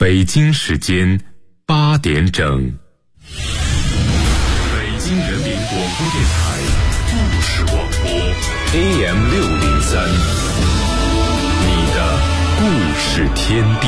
北京时间8点整，北京人民广播电台故事广播 AM603， 你的故事天地。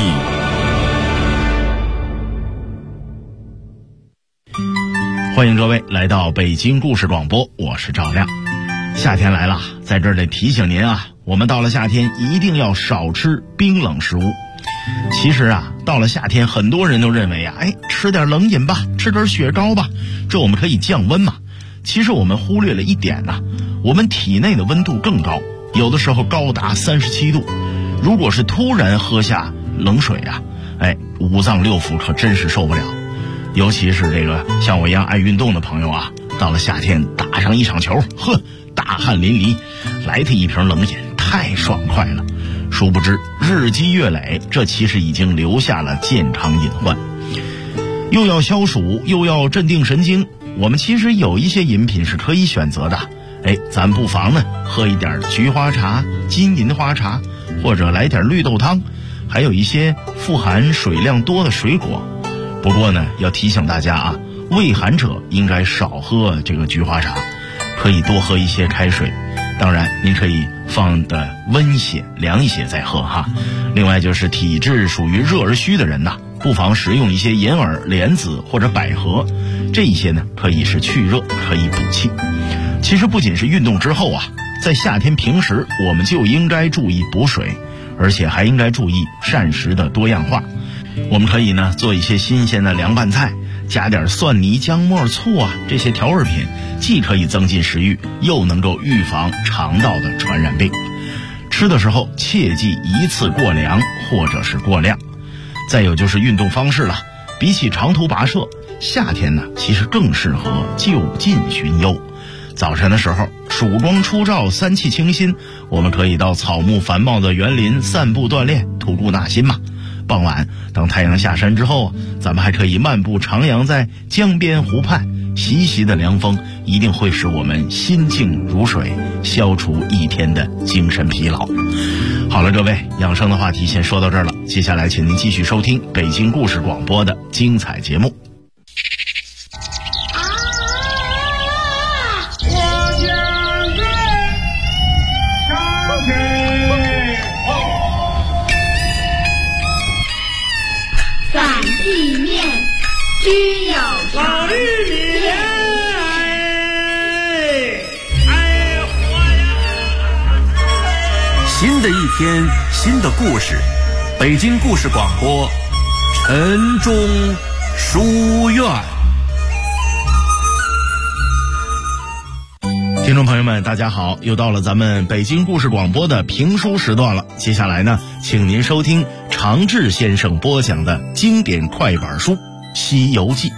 欢迎各位来到北京故事广播，我是赵亮。夏天来了，在这儿得提醒您啊，我们到了夏天一定要少吃冰冷食物。其实啊，到了夏天，很多人都认为啊，吃点冷饮吧，吃点雪糕吧，这我们可以降温嘛。其实我们忽略了一点啊，我们体内的温度更高，有的时候高达37度。如果是突然喝下冷水啊，五脏六腑可真是受不了。尤其是这个像我一样爱运动的朋友啊，到了夏天打上一场球，大汗淋漓，来他一瓶冷饮，太爽快了。殊不知日积月累，这其实已经留下了健康隐患。又要消暑，又要镇定神经，我们其实有一些饮品是可以选择的。咱不妨呢喝一点菊花茶、金银花茶，或者来点绿豆汤，还有一些富含水量多的水果。不过呢，要提醒大家啊，胃寒者应该少喝这个菊花茶，可以多喝一些开水。当然您可以放的温些凉一些再喝哈。另外就是体质属于热而虚的人呐，不妨食用一些银耳、莲子或者百合，这一些呢可以是去热，可以补气。其实不仅是运动之后啊，在夏天平时我们就应该注意补水，而且还应该注意膳食的多样化。我们可以呢做一些新鲜的凉拌菜，加点蒜泥、姜末、醋啊，这些调味品既可以增进食欲，又能够预防肠道的传染病。吃的时候切忌一次过凉或者是过量。再有就是运动方式了，比起长途跋涉，夏天呢其实更适合就近寻幽。早晨的时候曙光初照，三气清新，我们可以到草木繁茂的园林散步锻炼，吐故纳新嘛。傍晚当太阳下山之后，咱们还可以漫步徜徉在江边湖畔，习习的凉风一定会使我们心静如水，消除一天的精神疲劳。好了，各位，养生的话题先说到这儿了，接下来请您继续收听北京故事广播的精彩节目。 地面均有老玉米， 新的一天，新的故事，北京故事广播，晨钟书院。 听众朋友们大家好，又到了咱们北京故事广播的评书时段了。接下来呢，请您收听常志先生播讲的经典快板书《西游记》。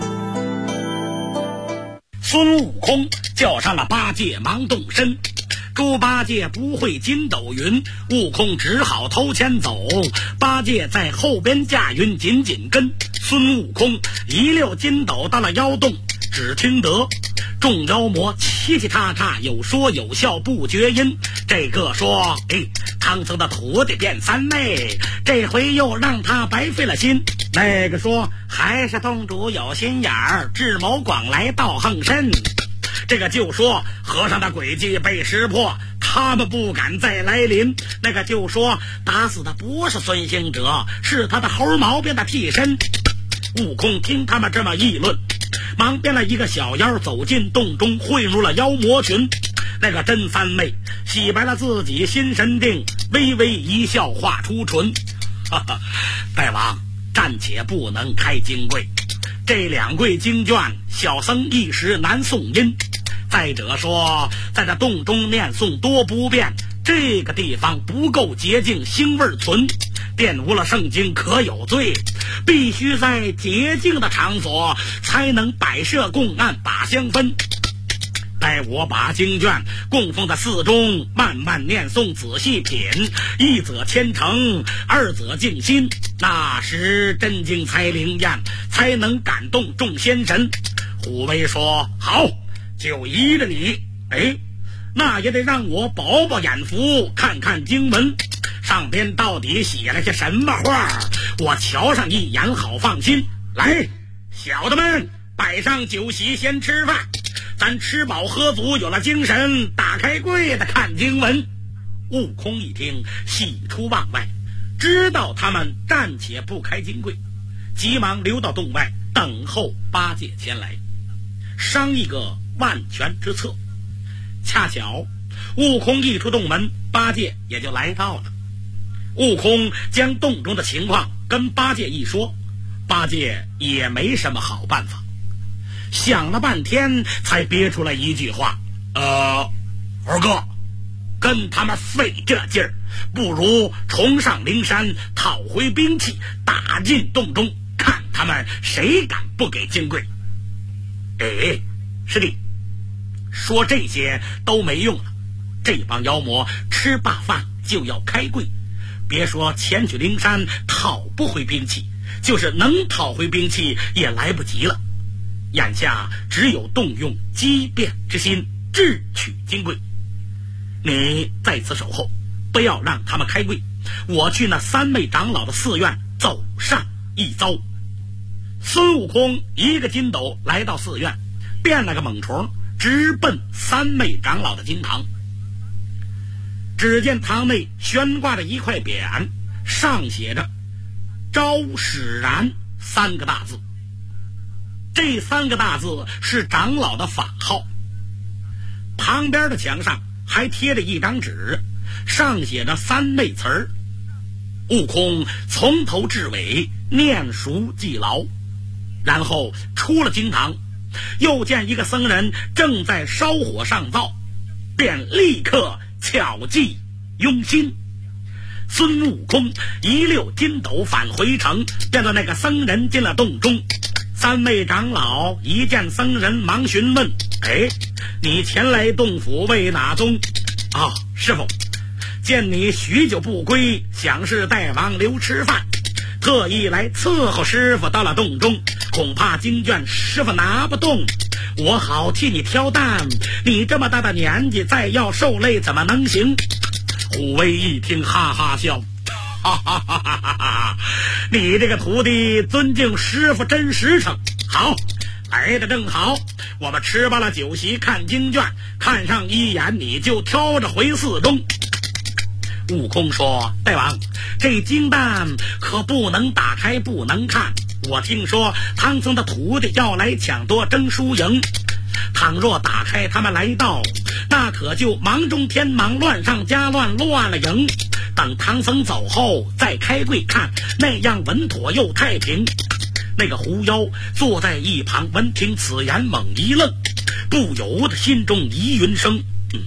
孙悟空叫上了八戒忙动身，猪八戒不会筋斗云，悟空只好偷牵走，八戒在后边驾云紧紧跟。孙悟空一溜筋斗到了妖洞，只听得众妖魔嘁嘁喳喳，有说有笑不绝音。这个说唐僧的徒弟变三妹，这回又让他白费了心。那个说还是洞主有心眼儿，智谋广来道行深。这个就说和尚的诡计被识破，他们不敢再来临。那个就说打死的不是孙行者，是他的猴毛变的替身。悟空听他们这么议论，忙编了一个小妖走进洞中，混入了妖魔群。那个真三妹洗白了自己心神定，微微一笑画出唇，大王暂且不能开经柜，这两柜经卷小僧一时难诵音。再者说在这洞中念诵多不便，这个地方不够洁净，腥味存，玷污了圣经可有罪，必须在洁净的场所才能摆设供案把香分。待我把经卷供奉在寺中，慢慢念诵仔细品，一则虔诚，二则静心，那时真经才灵验，才能感动众仙神。虎威说好，就依着你。那也得让我饱饱眼福，看看经文。 上边到底写了些什么话，我瞧上一眼好放心。来，小的们，摆上酒席，先吃饭，咱吃饱喝足，有了精神，打开柜子看经文。悟空一听，喜出望外，知道他们暂且不开金柜，急忙留到洞外等候八戒前来，商议个万全之策。恰巧悟空一出洞门，八戒也就来到了。悟空将洞中的情况跟八戒一说，八戒也没什么好办法，想了半天才憋出来一句话：二哥，跟他们费这劲儿，不如重上灵山，讨回兵器，打进洞中，看他们谁敢不给金柜。师弟，说这些都没用了，这帮妖魔吃罢饭就要开柜，别说前去灵山讨不回兵器，就是能讨回兵器也来不及了。眼下只有动用机变之心，智取金柜。你在此守候，不要让他们开柜，我去那三昧长老的寺院走上一遭。孙悟空一个筋斗来到寺院，变了个猛虫，直奔三昧长老的经堂。只见堂内悬挂着一块匾，上写着招使然3个大字，这3个大字是长老的法号。旁边的墙上还贴着一张纸，上写着3昧词儿。悟空从头至尾念熟记牢，然后出了经堂，又见一个僧人正在烧火上灶，便立刻巧记用心。孙悟空一溜筋斗返回城，见到那个僧人进了洞中。三位长老一见僧人，忙询问：你前来洞府为哪宗？师傅，见你许久不归，想是大王留吃饭，特意来伺候师傅到了洞中，恐怕经卷师傅拿不动，我好替你挑担，你这么大的年纪再要受累怎么能行？虎威一听哈哈笑，哈哈哈哈哈！你这个徒弟尊敬师傅真实诚，好，来的正好，我们吃罢了酒席，看经卷，看上一眼你就挑着回寺中。悟空说：大王，这经担可不能打开，不能看，我听说唐僧的徒弟要来抢夺争输赢，倘若打开他们来到，那可就忙中天忙，乱上加乱，乱了营。等唐僧走后再开柜看，那样稳妥又太平。那个狐妖坐在一旁，闻听此言猛一愣，不由得心中疑云生：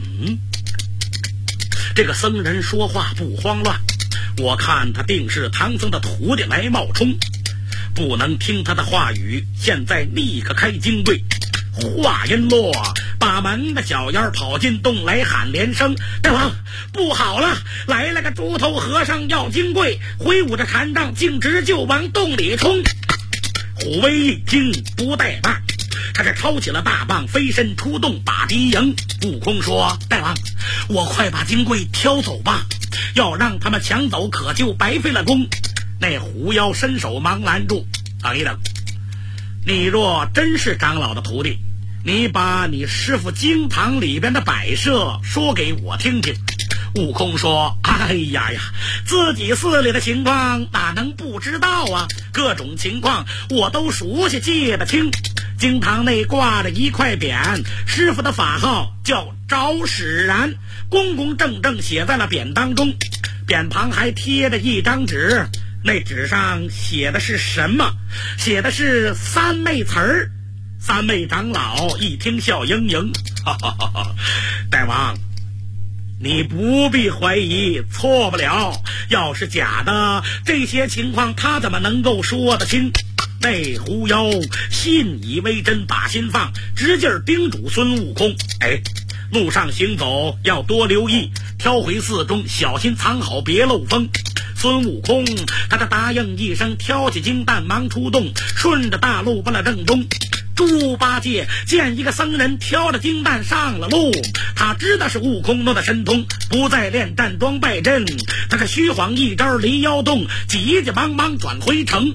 这个僧人说话不慌乱，我看他定是唐僧的徒弟来冒充，不能听他的话语，现在立刻开金柜。话音落，把门的小妖跑进洞来，喊连声：大王，不好了，来了个猪头和尚要金柜，挥舞着禅杖，径直就往洞里冲。虎威一听不怠慢，他是抄起了大棒，飞身出洞把敌迎。悟空说：大王，我快把金柜挑走吧，要让他们抢走可就白费了功。那狐妖伸手忙拦住：等一等，你若真是长老的徒弟，你把你师傅经堂里边的摆设说给我听听。悟空说：哎呀呀，自己寺里的情况哪能不知道啊，各种情况我都熟悉记得清。经堂内挂着一块匾，师傅的法号叫招使然，公公正正写在了匾当中，匾旁还贴着一张纸，那纸上写的是什么？写的是3昧词儿。三位长老一听笑盈盈：哈哈哈哈，大王，你不必怀疑，错不了，要是假的，这些情况他怎么能够说得清？那狐妖信以为真，把心放，直劲儿叮嘱孙悟空：路上行走要多留意，挑回寺中小心藏好，别漏风。孙悟空他答应一声，挑起金担忙出洞，顺着大路奔了正中。 猪八戒见一个僧人挑着金蛋上了路，他知道是悟空诺的神通，不再练站桩拜阵，他可虚晃一招离妖洞，急急忙忙转回城。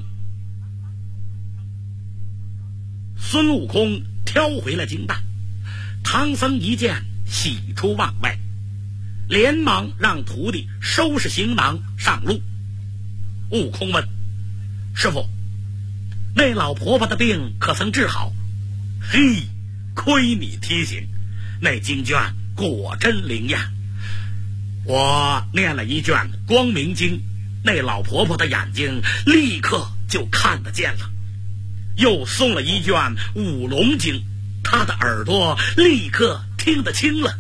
孙悟空挑回了金蛋，唐僧一见喜出望外，连忙让徒弟收拾行囊上路。悟空问：师傅，那老婆婆的病可曾治好？嘿，亏你提醒，那经卷果真灵验。我念了一卷光明经，那老婆婆的眼睛立刻就看得见了。又送了一卷五龙经，她的耳朵立刻听得清了。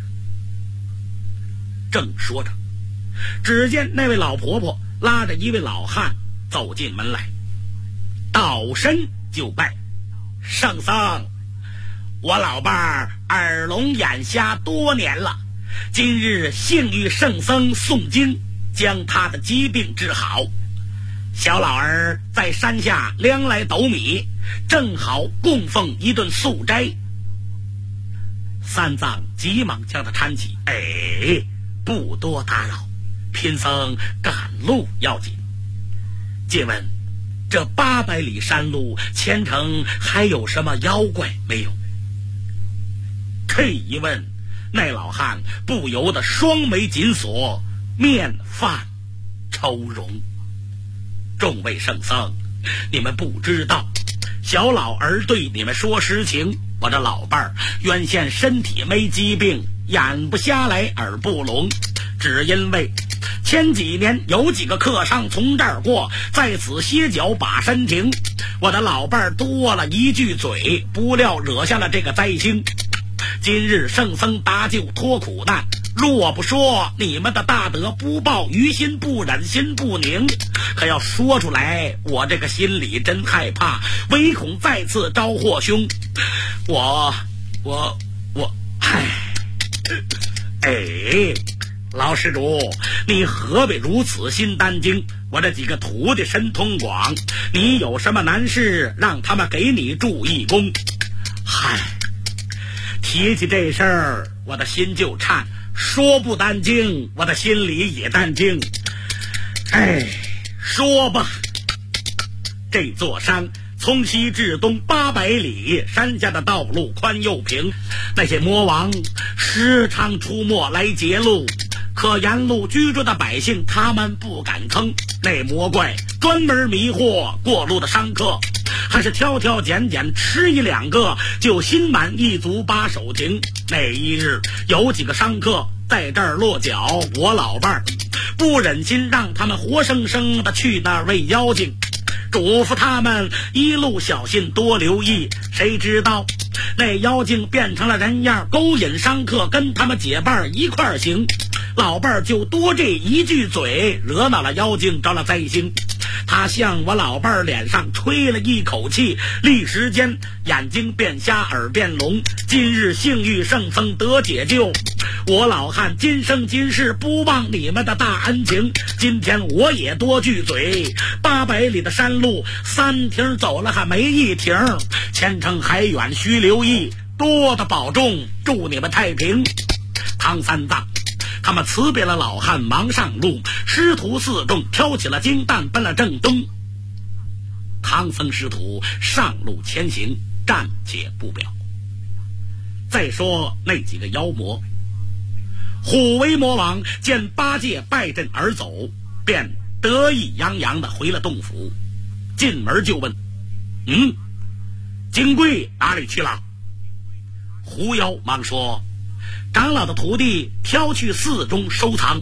正说着，只见那位老婆婆拉着一位老汉走进门来，倒身就拜：圣僧，我老伴儿耳聋眼瞎多年了，今日幸遇圣僧诵经，将他的疾病治好。小老儿在山下粮来斗米，正好供奉一顿素斋。三藏急忙将他搀起：不多打扰，贫僧赶路要紧。借问这800里山路前程还有什么妖怪没有？这一问，那老汉不由得双眉紧锁，面泛愁容。众位圣僧，你们不知道，小老儿对你们说实情，我这老伴儿原先身体没疾病，眼不瞎来耳不聋，只因为前几年有几个客商从这儿过，在此歇脚把身停，我的老伴儿多了一句嘴，不料惹下了这个灾星。今日圣僧搭救脱苦难，若不说你们的大德不报，于心不忍心不宁，可要说出来，我这个心里真害怕，唯恐再次招祸凶。老施主，你何必如此心担惊？我这几个徒弟神通广，你有什么难事，让他们给你助一功。提起这事儿，我的心就颤，说不担惊，我的心里也担惊。说吧。这座山从西至东800里，山下的道路宽又平，那些魔王时常出没来截路，可沿路居住的百姓他们不敢吭，那魔怪专门迷惑过路的商客，还是挑挑拣拣吃1、2个就心满意足把手停。那一日有几个商客在这儿落脚，我老伴儿不忍心让他们活生生的去那儿喂妖精，嘱咐他们一路小心多留意。谁知道那妖精变成了人样，勾引商客跟他们结伴一块儿行，老伴儿就多这一句嘴，惹恼了妖精，着了灾星。他向我老伴儿脸上吹了一口气，立时间眼睛变瞎，耳变聋。今日幸遇圣僧得解救，我老汉今生今世不忘你们的大恩情。今天我也多句嘴，800里的山路3停走了还没1停，前程还远需留意，多的保重，祝你们太平。唐三藏他们辞别了老汉，忙上路，师徒4众挑起了金担，奔了正东。唐僧师徒上路前行，暂且不表。再说那几个妖魔，虎威魔王见八戒败阵而走，便得意洋洋地回了洞府，进门就问：金龟哪里去了？狐妖忙说：长老的徒弟挑去寺中收藏。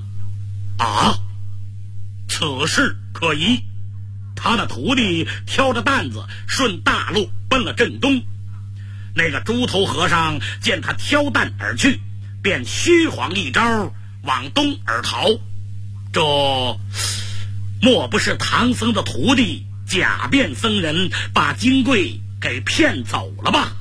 此事可疑。他的徒弟挑着担子顺大路奔了正东，那个猪头和尚见他挑担而去，便虚晃一招往东而逃。这莫不是唐僧的徒弟假变僧人，把金龟给骗走了吧？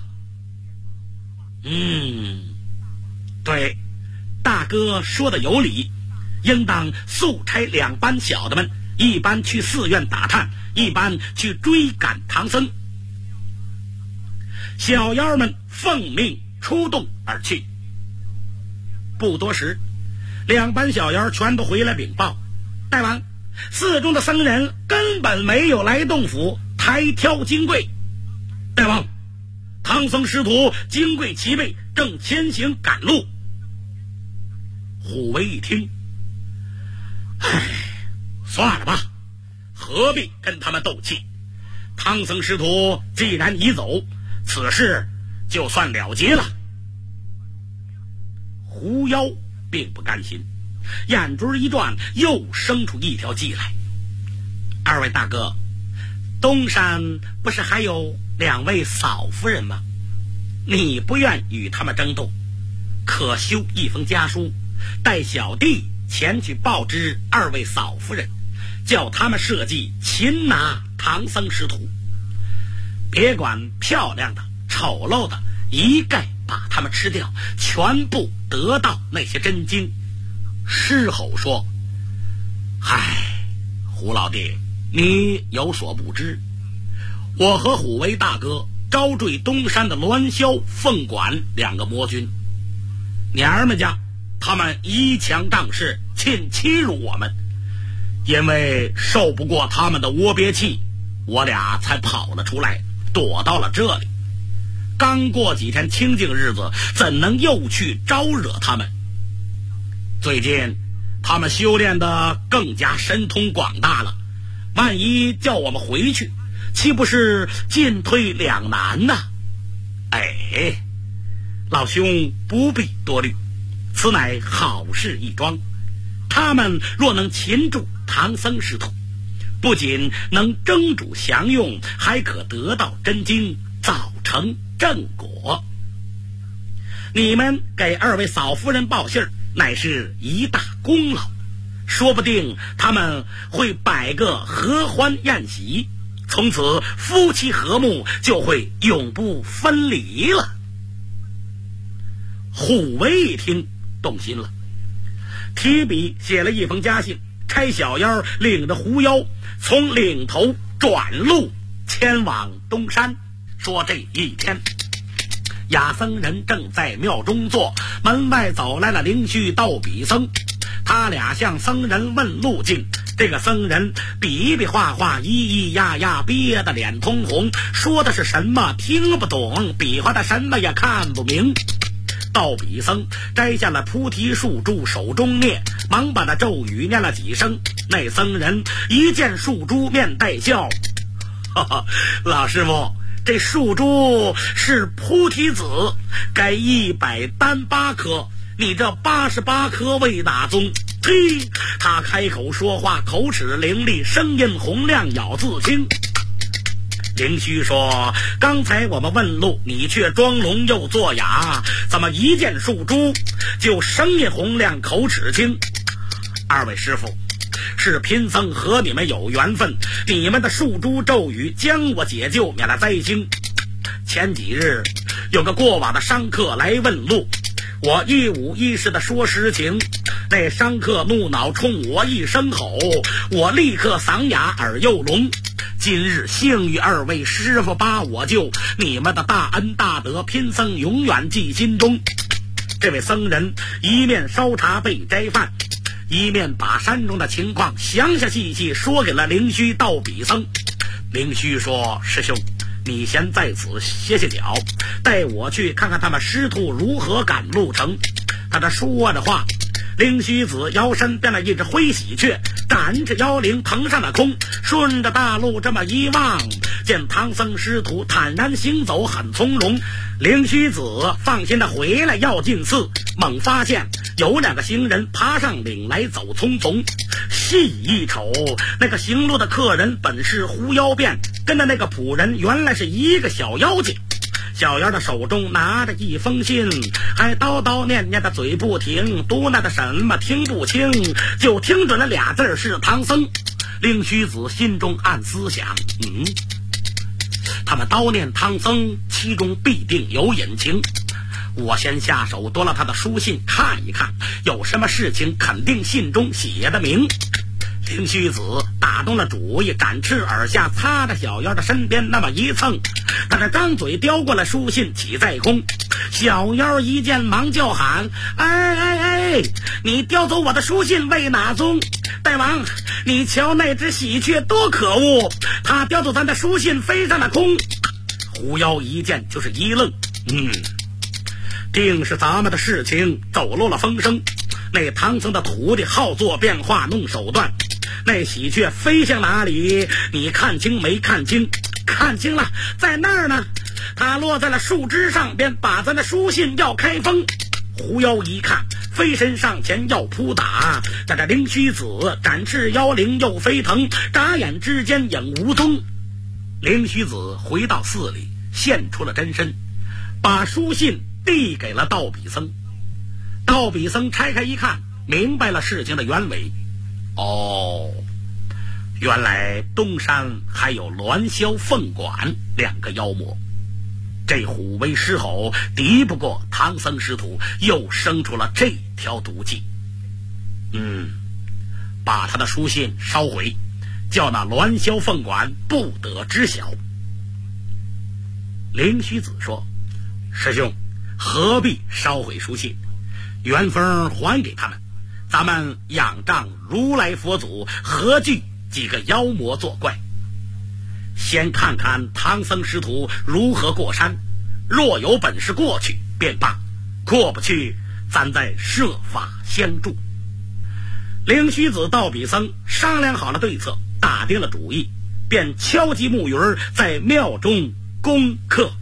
对，大哥说的有理，应当速差2班小的们，一班去寺院打探，一班去追赶唐僧。 小妖们奉命出动而去。不多时，2班小妖全都回来禀报，大王，寺中的僧人根本没有来洞府抬挑金柜。大王，唐僧师徒金柜齐备，正前行赶路。虎威一听，算了吧，何必跟他们斗气？唐僧师徒既然已走，此事就算了结了。狐妖并不甘心，眼珠一转，又生出一条计来。2位大哥，东山不是还有2位嫂夫人吗？你不愿与他们争斗，可修一封家书，带小弟前去报知2位嫂夫人，叫他们设计擒拿唐僧师徒，别管漂亮的丑陋的，一概把他们吃掉，全部得到那些真经。狮吼说，胡老弟，你有所不知，我和虎威大哥招赘东山的栾霄、凤管2个魔君，娘儿们家他们以强仗势，尽欺辱我们，因为受不过他们的窝憋气，我俩才跑了出来，躲到了这里。刚过几天清净日子，怎能又去招惹他们？最近他们修炼得更加神通广大了，万一叫我们回去，岂不是进退两难呢？老兄不必多虑，此乃好事一桩。他们若能擒住唐僧师徒，不仅能蒸煮享用，还可得到真经，早成正果。你们给2位嫂夫人报信儿，乃是一大功劳，说不定他们会摆个合欢宴席，从此夫妻和睦，就会永不分离了。虎威一听动心了，提笔写了一封家信，差小妖领着狐妖从岭头转路前往东山，说这一天雅僧人正在庙中坐，门外走来了灵虚道比僧，他俩向僧人问路径。这个僧人比比划划，咿咿呀呀，憋得脸通红，说的是什么听不懂，比划的什么也看不明。道比僧摘下了菩提树珠，手中念，忙把那咒语念了几声。那僧人一见树珠，面带笑，老师傅，这树珠是菩提子，该100单8颗，你这88颗为哪宗？嘿，他开口说话，口齿伶俐，声音洪亮，咬字清。灵虚说，刚才我们问路，你却装聋又作哑，怎么一见树珠就声音洪亮，口齿清？2位师傅，是贫僧和你们有缘分，你们的树珠咒语将我解救，免了灾星。前几日有个过往的商客来问路，我一五一十的说实情，那商客怒恼，冲我一声吼，我立刻嗓哑耳又聋。今日幸遇2位师傅把我救，你们的大恩大德，贫僧永远记心中。这位僧人一面烧茶备斋饭，一面把山中的情况详详细细说给了灵虚道比僧。灵虚说，师兄，你先在此歇歇脚，带我去看看他们师徒如何赶路程。他这说着话，灵虚子摇身变了一只灰喜鹊，展翅摇铃腾上了空，顺着大路这么一望，见唐僧师徒坦然行走，很从容。灵虚子放心的回来要进寺，猛发现有2个行人爬上岭来，走匆匆。细一瞅，那个行路的客人本是狐妖变，跟着那个仆人原来是一个小妖精。小妖的手中拿着一封信，还叨叨念念的嘴不停，嘟囔的什么听不清，就听准了俩字是唐僧。令虚子心中暗思想，他们叨念唐僧，其中必定有隐情。我先下手夺了他的书信看一看，有什么事情肯定信中写的明。 灵虚子打动了主意，展翅而下，擦着小妖的身边那么一蹭，他这张嘴叼过了书信，起在空。小妖一见，忙叫喊：哎，你叼走我的书信为哪宗？大王，你瞧那只喜鹊多可恶，他叼走咱的书信飞上了空。狐妖一见就是一愣，定是咱们的事情走漏了风声。那唐僧的徒弟好做变化弄手段，那喜鹊飞向哪里？你看清没看清？看清了，在那儿呢。它落在了树枝上边，把咱的书信要开封。狐妖一看，飞身上前要扑打，但这灵虚子展翅妖灵又飞腾，眨眼之间影无踪。灵虚子回到寺里，现出了真身，把书信递给了道比僧。道比僧拆开一看，明白了事情的原委。原来东山还有栾霄、凤管两个妖魔，这虎威狮吼敌不过唐僧师徒，又生出了这条毒计。把他的书信烧毁，叫那栾霄、凤管不得知晓。灵虚子说：师兄，何必烧毁书信？原封还给他们，咱们仰仗如来佛祖，何惧几个妖魔作怪？先看看唐僧师徒如何过山，若有本事过去便罢，过不去咱再设法相助。灵虚子、道比僧商量好了对策，打定了主意，便敲击木鱼在庙中攻克。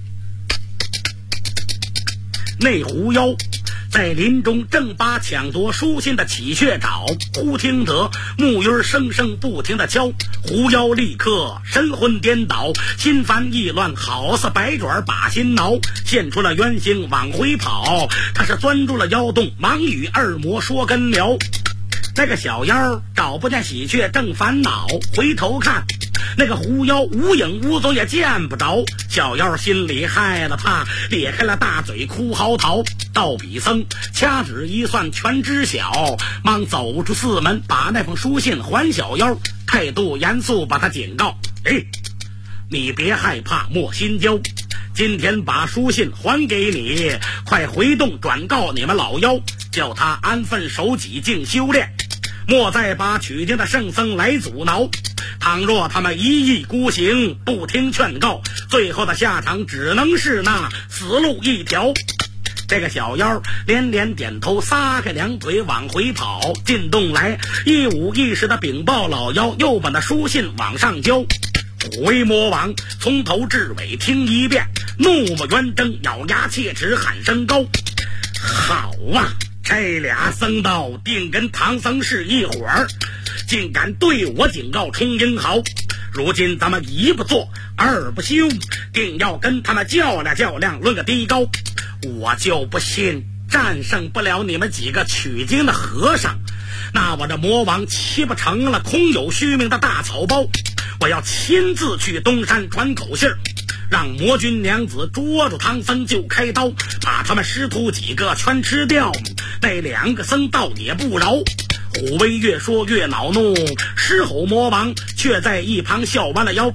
那狐妖在林中正把抢夺书信的喜鹊找，忽听得木鱼声声不停地敲，狐妖立刻神魂颠倒，心烦意乱，好似百爪把心挠，现出了原形往回跑。他是钻住了妖洞，忙与二魔说根聊。那个小妖找不见喜鹊，正烦恼，回头看那个狐妖无影无踪，也见不着。小妖心里害了怕，咧开了大嘴哭嚎逃。道比僧掐指一算，全知晓，忙走出寺门，把那封书信还小妖，态度严肃，把他警告：你别害怕，莫心焦，今天把书信还给你，快回洞转告你们老妖，叫他安分守己，静修炼，莫再把取经的圣僧来阻挠。倘若他们一意孤行，不听劝告，最后的下场只能是那死路一条。这个小妖连连点头，撒开两腿往回跑，进洞来一五一十的禀报老妖，又把那书信往上交。虎威魔王从头至尾听一遍，怒目圆睁，咬牙切齿，喊声高：好啊，这俩僧道定跟唐僧是一伙儿，竟敢对我警告冲英豪。如今咱们一不做二不休，定要跟他们较量较量，论个低高。我就不信战胜不了你们几个取经的和尚，那我这魔王岂不成了空有虚名的大草包？我要亲自去东山传口信，让魔君娘子捉住唐僧就开刀，把他们师徒几个全吃掉，那两个僧道也不饶。虎威越说越恼怒，狮吼魔王却在一旁笑弯了腰，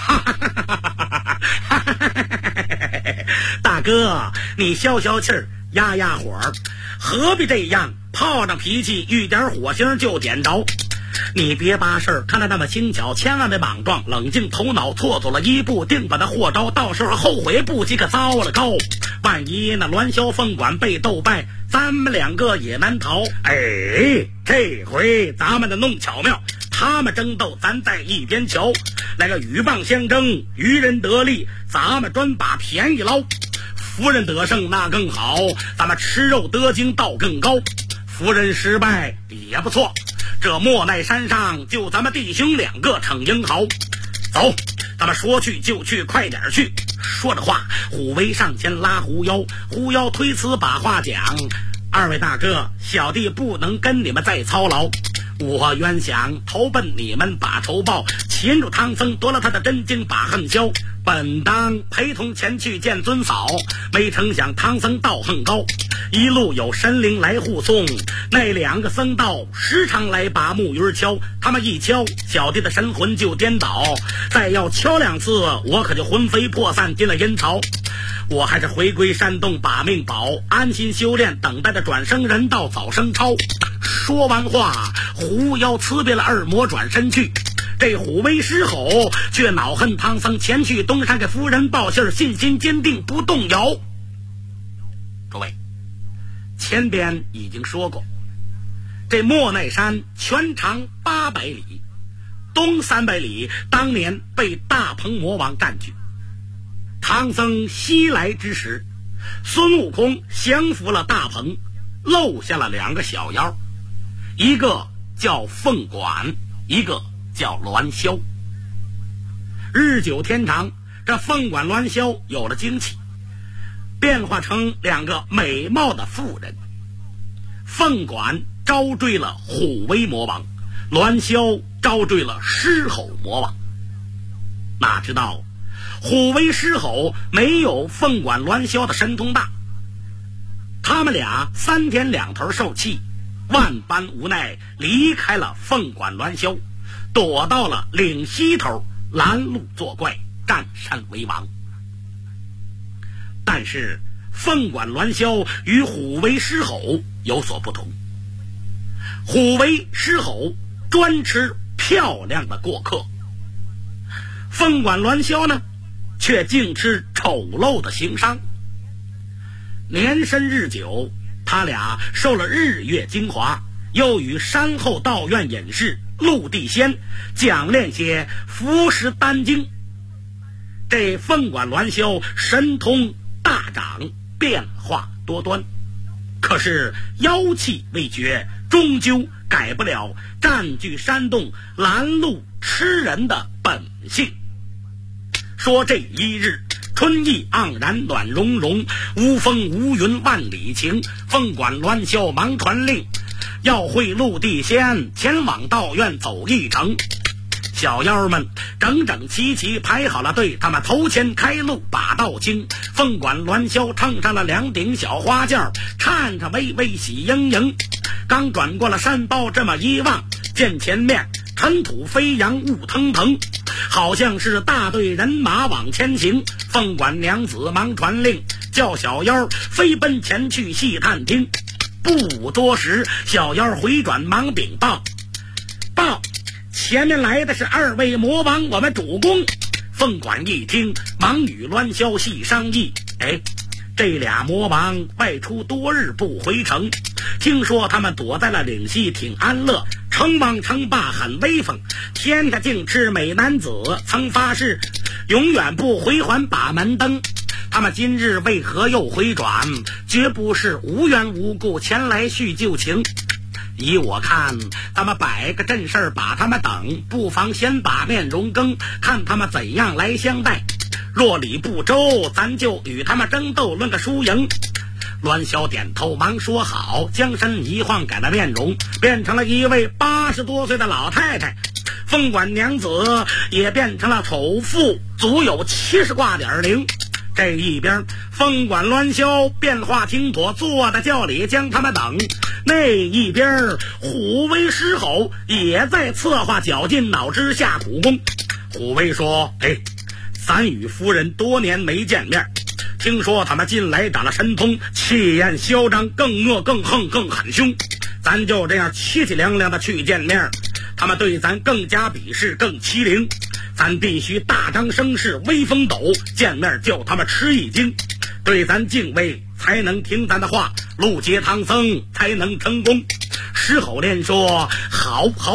大哥，你消消气儿，压压火，何必这样？泡上脾气，遇点火星就点着。你别把事儿看得那么轻巧，千万别莽撞，冷静头脑，错走了一步，定把他祸招，到时候后悔不及，可糟了高。万一那栾霄凤管被斗败，咱们两个也难逃。这回咱们得弄巧妙，他们争斗，咱在一边瞧，来个鹬蚌相争，渔人得利，咱们专把便宜捞。夫人得胜那更好，咱们吃肉得精道更高。夫人失败也不错，这莫奈山上就咱们弟兄两个逞英豪。走，咱们说去就去，快点去。说着话，虎威上前拉狐妖，狐妖推辞把话讲：二位大哥，小弟不能跟你们再操劳，我原想投奔你们把仇报，擒住唐僧夺了他的真经把恨消， 本当陪同前去见尊嫂，没成想唐僧道行高，一路有神灵来护送，那2个僧道时常来把木鱼敲，他们一敲，小弟的神魂就颠倒，再要敲2次，我可就魂飞魄散进了阴曹。我还是回归山洞把命保，安心修炼，等待着转生人道早生超。说完话，狐妖辞别了2魔，转身去。这虎威狮吼却恼恨唐僧前去东山给夫人报信，信心坚定不动摇。诸位，前边已经说过，这莫奈山全长800里，东300里当年被大鹏魔王占据。唐僧西来之时，孙悟空降服了大鹏，漏下了2个小妖，一个叫凤管，一个叫栾霄。日久天长，这凤管栾霄有了精气，变化成2个美貌的妇人。凤管招追了虎威魔王，栾霄招追了狮吼魔王。哪知道虎威狮吼没有凤管栾霄的神通大，他们俩3天2头受气，万般无奈离开了凤管栾霄，躲到了岭西头拦路作怪，占山为王。但是凤管栾霄与虎威狮吼有所不同，虎威狮吼专吃漂亮的过客，凤管栾霄呢却净吃丑陋的行商。年深日久，他俩受了日月精华，又与山后道院隐士陆地仙讲练些服食丹经。这凤管栾霄神通大长，变化多端，可是妖气未绝，终究改不了占据山洞拦路吃人的本性。说这一日，春意盎然，暖融融，无风无云万里晴。凤管栾霄忙传令，要会陆地仙前往道院走一程。小妖们整整齐齐排好了队，他们头前开路把道经。凤管栾霄撑上了2顶小花轿，颤着巍巍喜盈盈。刚转过了山包，这么一望，见前面尘土飞扬，雾腾腾，好像是大队人马往前行。凤管娘子忙传令，叫小妖飞奔前去细探听。不多时，小妖回转忙禀报，前面来的是2位魔王，我们主公。凤管一听，忙与栾霄细商议，这俩魔王外出多日不回城，听说他们躲在了岭西挺安乐，称王称霸很威风，天下竟吃美男子，曾发誓永远不回还把门灯。他们今日为何又回转？绝不是无缘无故前来叙旧情。依我看，咱们摆个阵势把他们等，不妨先把面容更，看他们怎样来相待。若理不周，咱就与他们争斗，论个输赢。栾霄点头忙说好，将身一晃，改了面容，变成了一位80多岁的老太太。凤管娘子也变成了丑妇，足有70挂点零。这一边凤管栾霄变化挺妥，坐在轿里将他们等。那一边虎威狮吼也在策划绞尽脑汁下苦功。虎威说，咱与夫人多年没见面，听说他们近来长了神通，气焰嚣张，更恶更横更狠凶，咱就这样凄凄凉凉的去见面，他们对咱更加鄙视更欺凌，咱必须大张声势，威风抖，见面叫他们吃一惊，对咱敬畏，才能听咱的话，路接唐僧才能成功。狮吼连说，好